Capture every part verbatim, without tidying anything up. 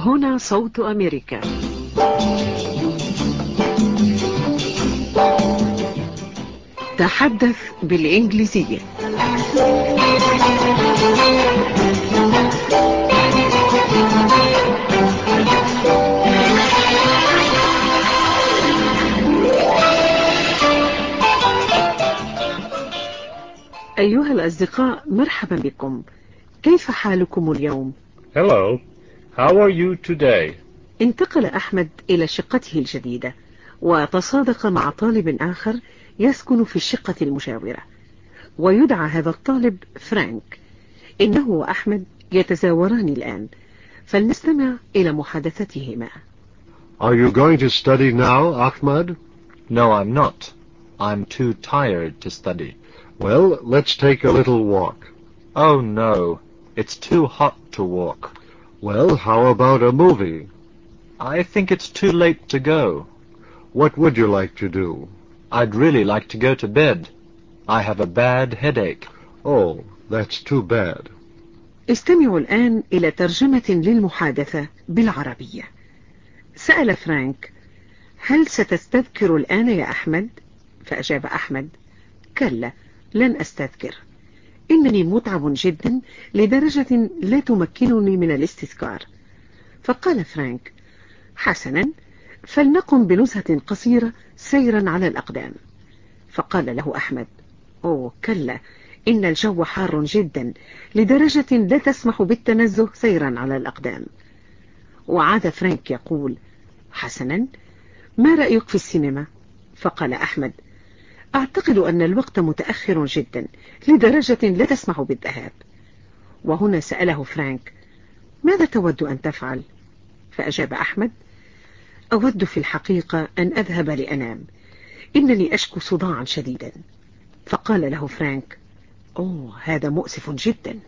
هنا صوت أمريكا. تحدث بالإنجليزية. أيها الأصدقاء، مرحبا بكم. كيف حالكم اليوم؟ Hello. How are you today? انتقل أحمد إلى شقته الجديدة وتصادق مع طالب آخر يسكن في الشقة المجاورة، ويدعى هذا الطالب فرانك. إنه وأحمد يتزاوران الآن، فلنستمع إلى محادثتهما. Are you going to study now, Ahmad? No, I'm not. I'm too tired to study. Well, let's take a little walk. Oh, no. It's too hot to walk. Well, how about a movie? I think it's too late to go. What would you like to do? I'd really like to go to bed. I have a bad headache. Oh, that's too bad. استمعوا الآن إلى ترجمة للمحادثة بالعربية. سأل فرانك: هل ستستذكر الآن يا أحمد؟ فأجاب أحمد: كلا، لن أستذكر. إنني متعب جدا لدرجة لا تمكنني من الاستذكار. فقال فرانك: حسنا، فلنقم بنزهة قصيرة سيرا على الأقدام. فقال له أحمد: أوه كلا، إن الجو حار جدا لدرجة لا تسمح بالتنزه سيرا على الأقدام. وعاد فرانك يقول: حسنا، ما رأيك في السينما؟ فقال أحمد: أعتقد أن الوقت متأخر جدا لدرجة لا تسمح بالذهاب. وهنا سأله فرانك: ماذا تود أن تفعل؟ فأجاب أحمد: أود في الحقيقة أن أذهب لأنام، إنني أشكو صداعا شديدا. فقال له فرانك: أوه، هذا مؤسف جدا.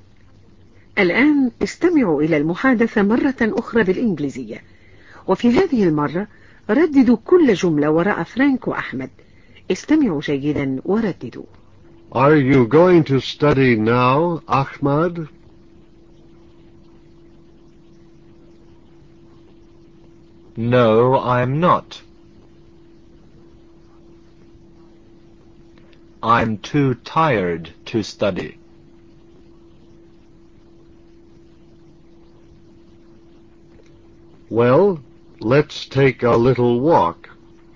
الآن استمعوا إلى المحادثة مرة أخرى بالإنجليزية، وفي هذه المرة رددوا كل جملة وراء فرانك وأحمد. استمعوا جيدا ورددوا. Are you going to study now, Ahmad? No, I'm not. I'm too tired to study. Well, let's take a little walk.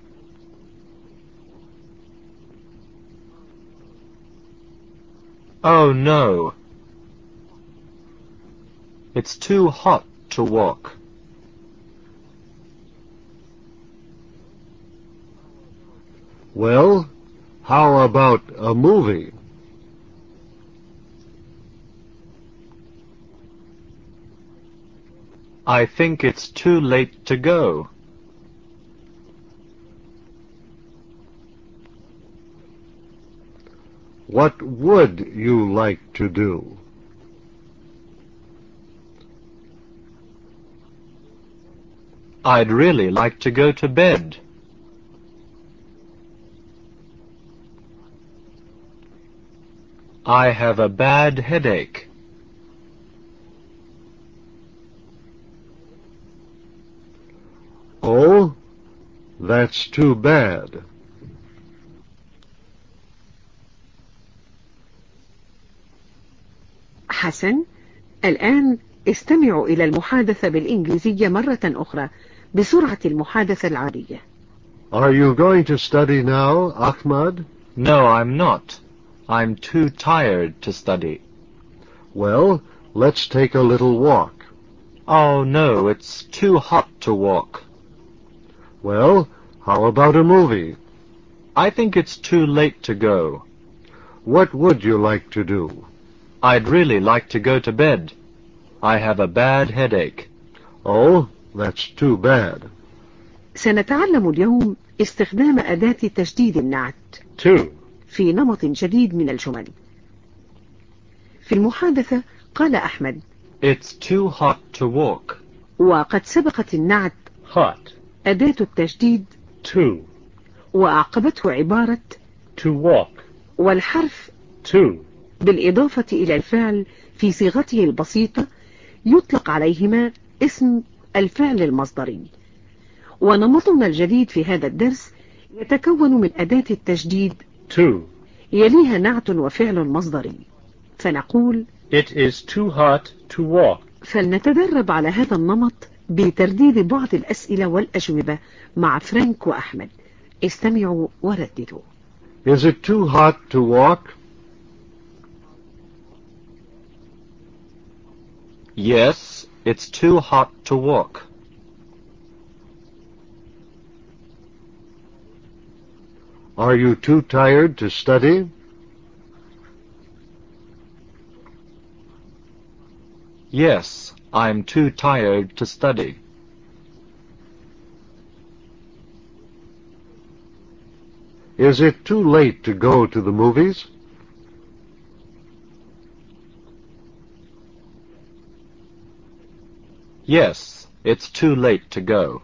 Oh, no. It's too hot to walk. Well, how about a movie? I think it's too late to go. What would you like to do? I'd really like to go to bed. I have a bad headache. Oh, that's too bad. حسن، الآن استمعوا إلى المحادثة بالإنجليزية مرة أخرى بسرعة المحادثة العادية. Are you going to study now, Ahmad? No, I'm not. I'm too tired to study. Well, let's take a little walk. Oh, no, it's too hot to walk. Well, how about a movie? I think it's too late to go. What would you like to do? I'd really like to go to bed. I have a bad headache. Oh, that's too bad. سنتعلم اليوم استخدام أداة تجديد النعت Two. في نمط جديد من الجمل. في المحادثة قال أحمد: It's too hot to walk. وقد سبقت النعت Hot. أداة التجديد To. وأعقبته عبارة To walk. والحرف To. بالإضافة إلى الفعل في صيغته البسيطة يطلق عليهما اسم الفعل المصدري. ونمطنا الجديد في هذا الدرس يتكون من أداة التجديد to. يليها نعت وفعل مصدري، فنقول It is too hot to walk. فلنتدرب على هذا النمط بترديد بعض الأسئلة والأجوبة مع فرانك وأحمد. استمعوا ورددوا. Is it too hot to walk? Yes, it's too hot to walk. Are you too tired to study? Yes, I'm too tired to study. Is it too late to go to the movies? Yes, it's too late to go.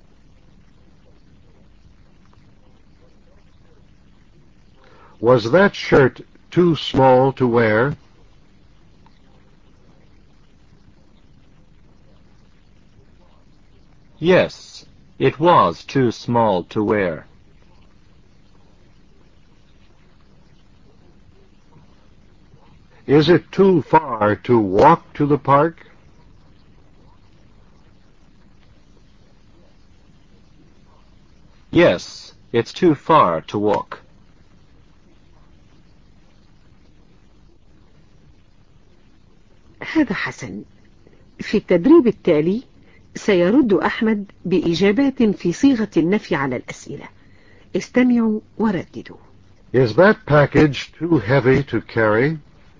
Was that shirt too small to wear? Yes, it was too small to wear. Is it too far to walk to the park? Yes, it's too far to walk. هذا حسن. في التدريب التالي سيرد أحمد بإجابات في صيغة النفي على الأسئلة. استمعوا ورددوا. Is that package too heavy to carry?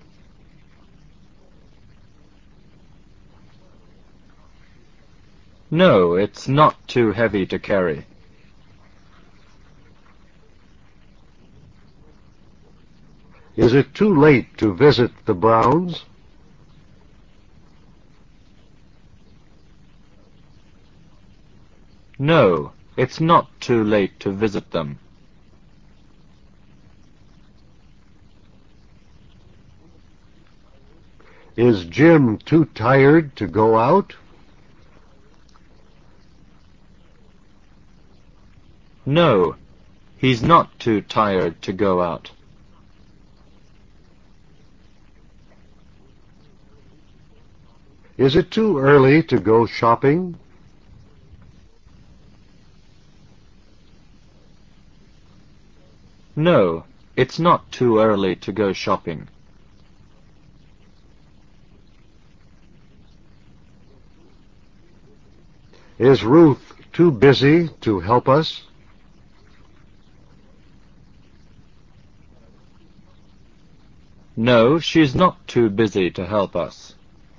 No, it's not too heavy to carry. Is it too late to visit the Browns? No, it's not too late to visit them. Is Jim too tired to go out? No, he's not too tired to go out. Is it too early to go shopping? No, it's not too early to go shopping. Is Ruth too busy to help us? No, she's not too busy to help us.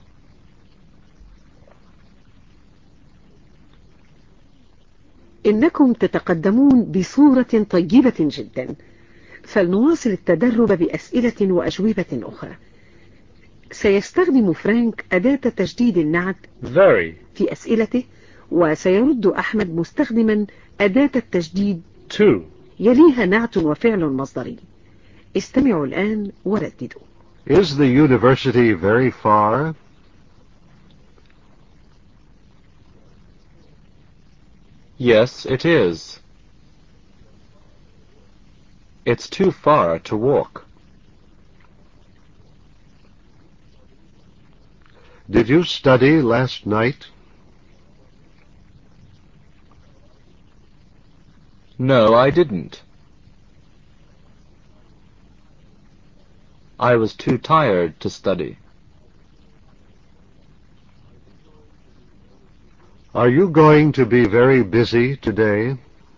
إنكم تتقدمون بصورة طيبة جدا، فلنواصل التدرب بأسئلة وأجوبة أخرى. سيستخدم فرانك أداة تجديد النعت Very. في أسئلته، وسيرد أحمد مستخدما أداة التجديد To. يليها نعت وفعل مصدري. استمعوا الآن ورددوا. Is the university very far? Yes, it is. It's too far to walk. Did you study last night? No, I didn't. I was too tired to study. Are you going to be very busy today?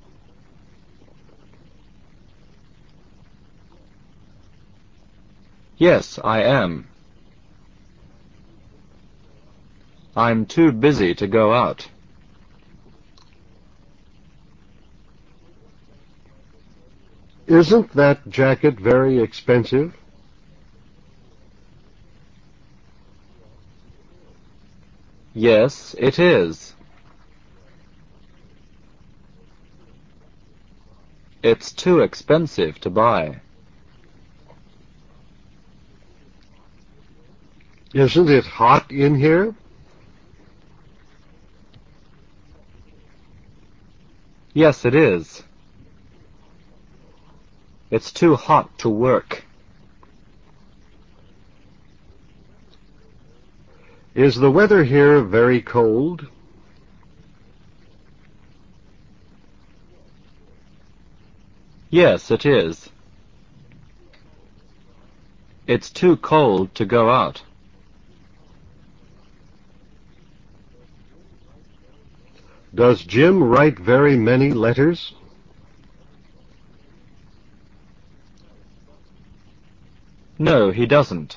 Yes, I am. I'm too busy to go out. Isn't that jacket very expensive? Yes, it is. It's too expensive to buy. Isn't it hot in here? Yes, it is. It's too hot to work. Is the weather here very cold? Yes, it is. It's too cold to go out. Does Jim write very many letters? No, he doesn't.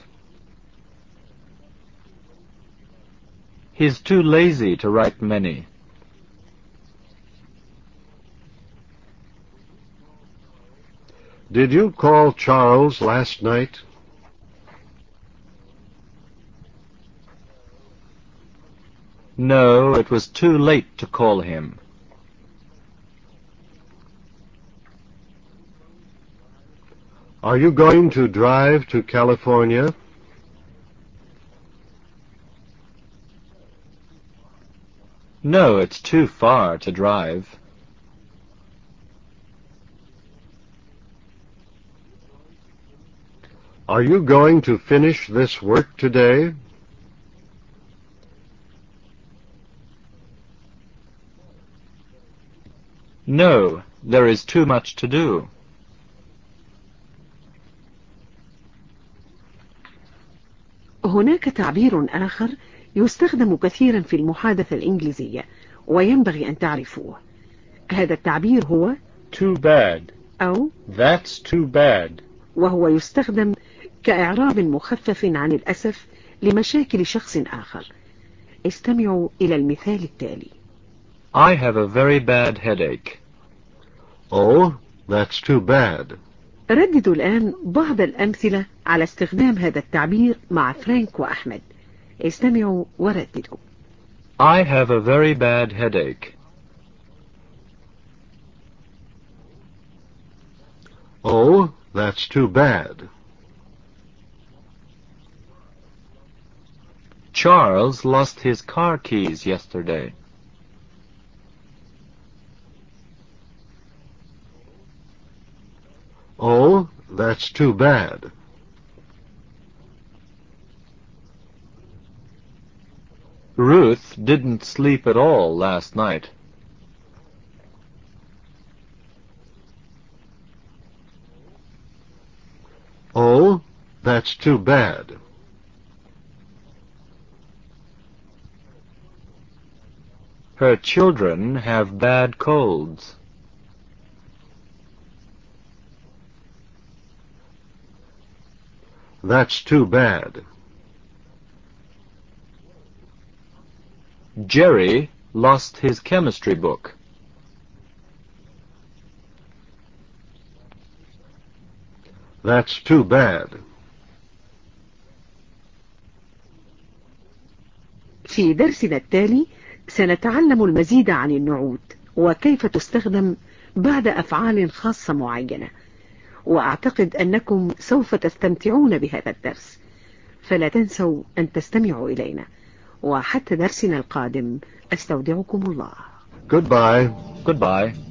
He's too lazy to write many. Did you call Charles last night? No, it was too late to call him. Are you going to drive to California? No, it's too far to drive. Are you going to finish this work today? No, there is too much to do. هناك تعبير آخر يستخدم كثيرا في المحادثة الإنجليزية وينبغي أن تعرفوه. هذا التعبير هو Too bad. أو That's too bad. وهو يستخدم كإعراب مخفف عن الأسف لمشاكل شخص آخر. استمعوا إلى المثال التالي. I have a very bad headache. Oh, that's too bad. رددوا الآن بعض الأمثلة على استخدام هذا التعبير مع فرانك وأحمد. استمعوا ورددوا. I have a very bad headache. Oh, that's too bad. Charles lost his car keys yesterday. Oh, that's too bad. Ruth didn't sleep at all last night. Oh, that's too bad. Her children have bad colds. That's too bad. Jerry lost his chemistry book. That's too bad. في درسنا التالي سنتعلم المزيد عن النعوت وكيف تستخدم بعد أفعال خاصة معينة، وأعتقد أنكم سوف تستمتعون بهذا الدرس، فلا تنسوا أن تستمعوا إلينا. وحتى درسنا القادم أستودعكم الله. Goodbye. Goodbye.